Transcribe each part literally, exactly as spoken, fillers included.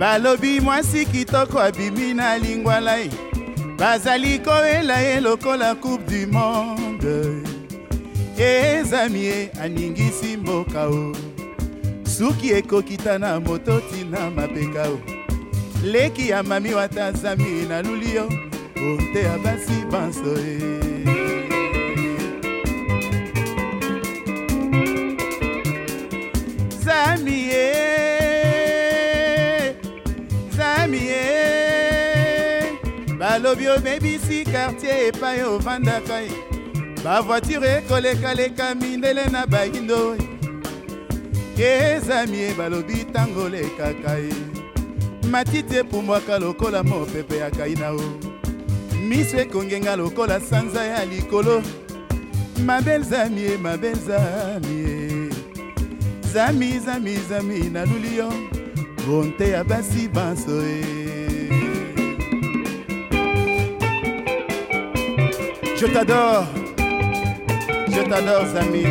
Balobi mwasi kitoko abimi na lingwala ye bazali koela ye lokola coupe du monde ezami ye aningisi mboka o suki ekokita na moto tina mapeka o leki ya mami watazami na lulio onte ya basi banso e zami e zami e balobi obebisi quartier epai ovandaka ye bavoiture ekolekaleka mindele na bayindo ezami e balobi tango lekaka ye matiti epumwaka lokola mopepe ya kaina o miso ekongenga lokola sanza ya likolo mabel zami e mabel zami e zami zami zami na lulio bonte ya basi banso e je t'adore je t'adore zami.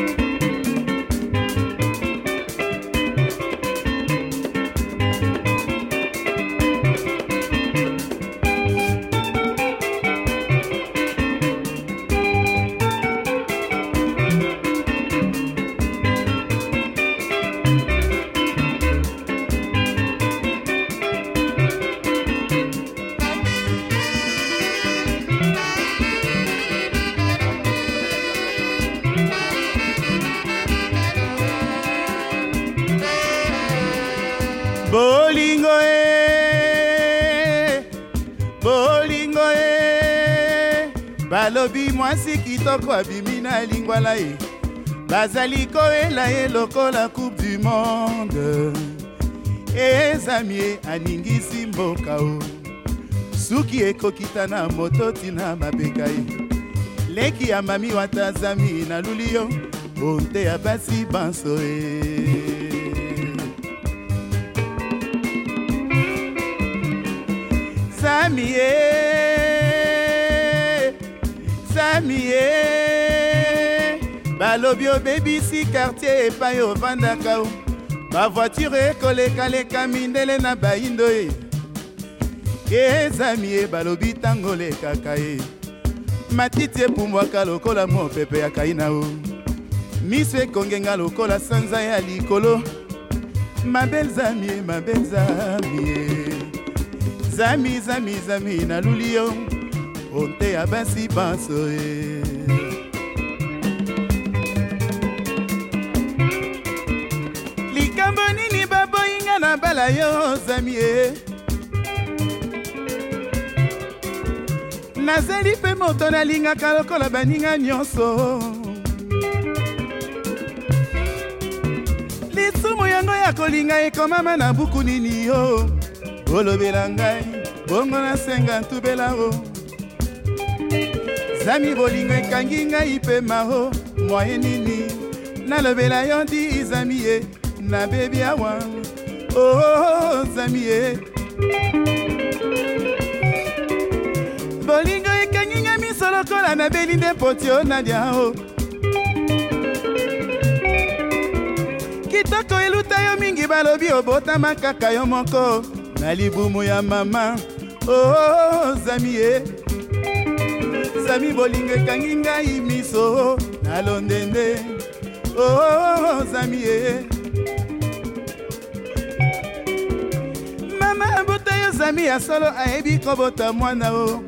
Bolingo e, bolingo e, balobi mwasi kitoko abimi na lingwala ye bazali koela ye lokola coupe du monde ezami ye aningisi mboka o suki ekokita na moto tina mapeka ye leki ya mami watazami na lulio onte ya basi banso e zami e zami e balobi obebisi quartier epai ovandaka o bavoiture ekolekaleka mindele na bayindo ye ezami e balobi tango lekaka ye matiti epumwaka lokola mopepe ya kaina o miso ekongenga lokola sanza ya likolo mabel zami e mabel zami e zami zami zami na lulio onte ya basi banso e likambo nini baboyinga na bala yo zami e nazali mpe moto nalingaka lokola baninga nyonso lisumu yango ya kolinga ekomama na buku nini yo olobela ngai bongo nasenga ntubela o zami bolingo ekangi ngai mpe maho mwaye nini nalobela yo ndi zami ye nabebi awa o zami ye bolingo ekangi ngai miso lokola nabeli nde poti o nadia o kitoko eluta yo mingi balobi obotama kaka yo moko na libumu ya mama oh zami e zami bolingo ekangi ngai miso na londende oh zami e mama abota yo zami ya solo ayebi kobota mwana o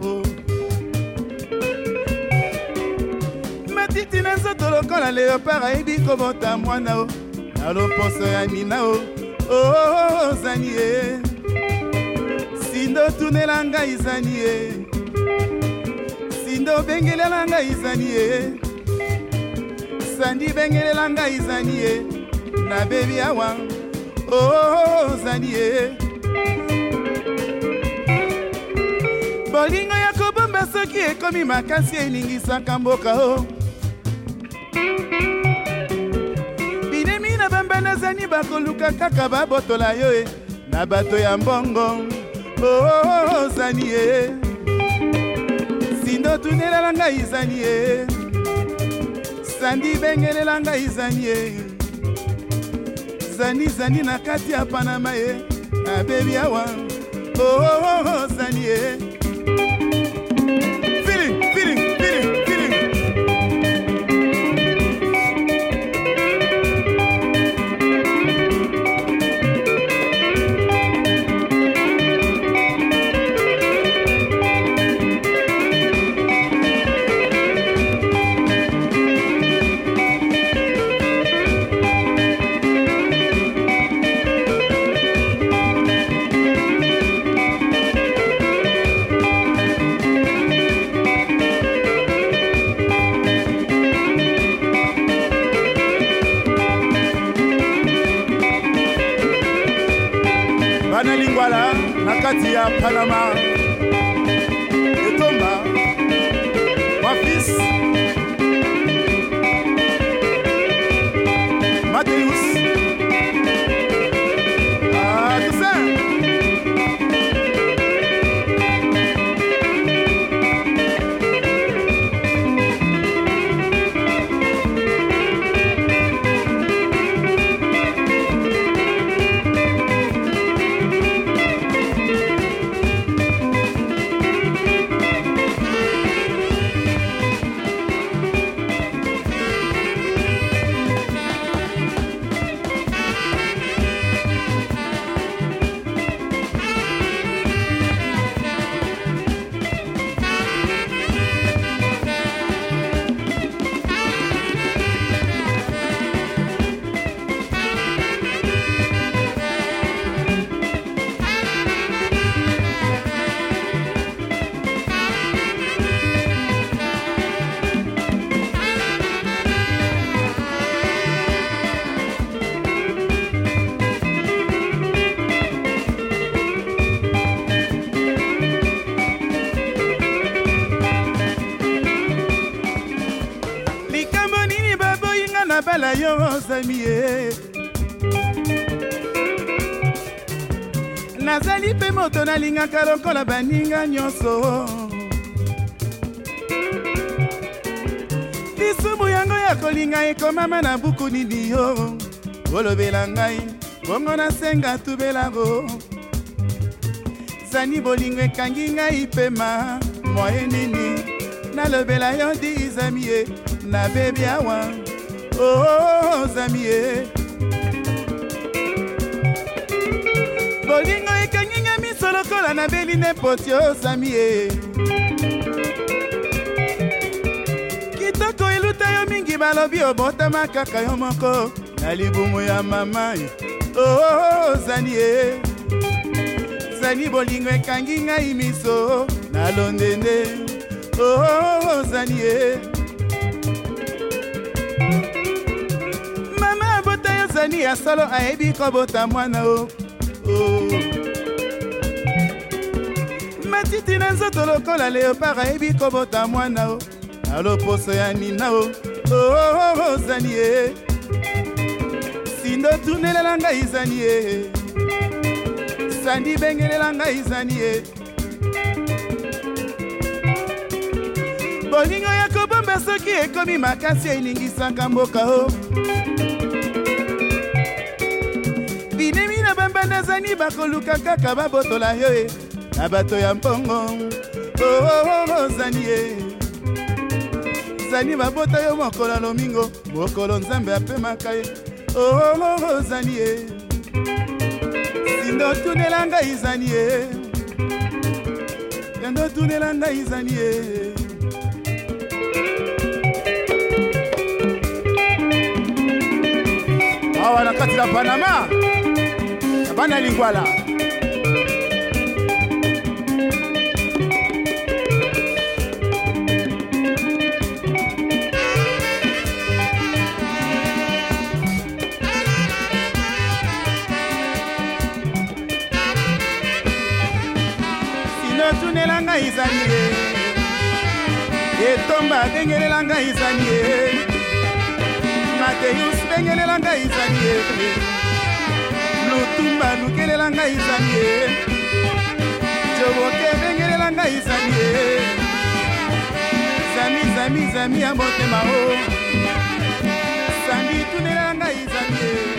matiti na nzoto lokola leopard ayebi kobota mwana o na loposo ya mina o oh zami e sindo tunela ngai zani e sindo bengelela ngai zani e sandi bengelela ngai zani e na bebi awa oh zani e bolingo ya kobomba soki ekomi makasi eningisaka mboka o binemi na bambana zani bakoluka kaka babotola yo e na bato ya mbongo oh zani e sindo tunelela ngai zani e sandi bengelela ngai zani e zani zani na kati ya panama e na baby awa oh oh oh Zanie feeling feeling feeling feeling Bana Lingwala nakati ya Panama Etomba mon fils Mateus ah tout ça bala yo Zamie nazali pe moto nalingaka lokola baninga nyonso lisumu yango ya kolinga ekomama na buku nini yo olobela ngai bongo nasenga tubelango zani bolingo ekangi ngai pema moye nini nalobela yo di Zamie na bebi awa oh Zamie bolingo ekanginga miso lokola na beli nepoti oh Zamie kitoko eluta yo mingi balobi obotama kaka yo moko na libumu ya mama oh Zanie Zani bolingo ekangi ngai miso na londende oh Zanie Zani ya solo aebi kobota mwana o oh. Matiti na nzoto lokola leopard aebi kobota mwana o aloposo ya nina o oh Zani e sindo tunelela ngai Zani e sandi bengelela ngai Zani e bolingo ya kobomba soki ekomi makasi eningisaka mboka o binemi na bambanda Zani bakoluka kaka babotola yo e na bato ya mpongo oh Zani e Zani babota yo mokolo lomingo mokolo nzambe apemaka ye oh Zani e sindo tunela ngai Zani e yando tunela ngai Zani e awa na kati la Panama Bana Lingwala sino tunela ngai Zani e etomba bengelela ngai Zani e Mateus bengelela ngai Zani e lutumba lukelela ngai Zani e joboke bengelela ngai Zani e Zami Zami Zami ya motema o sandi tunela ngai Zani e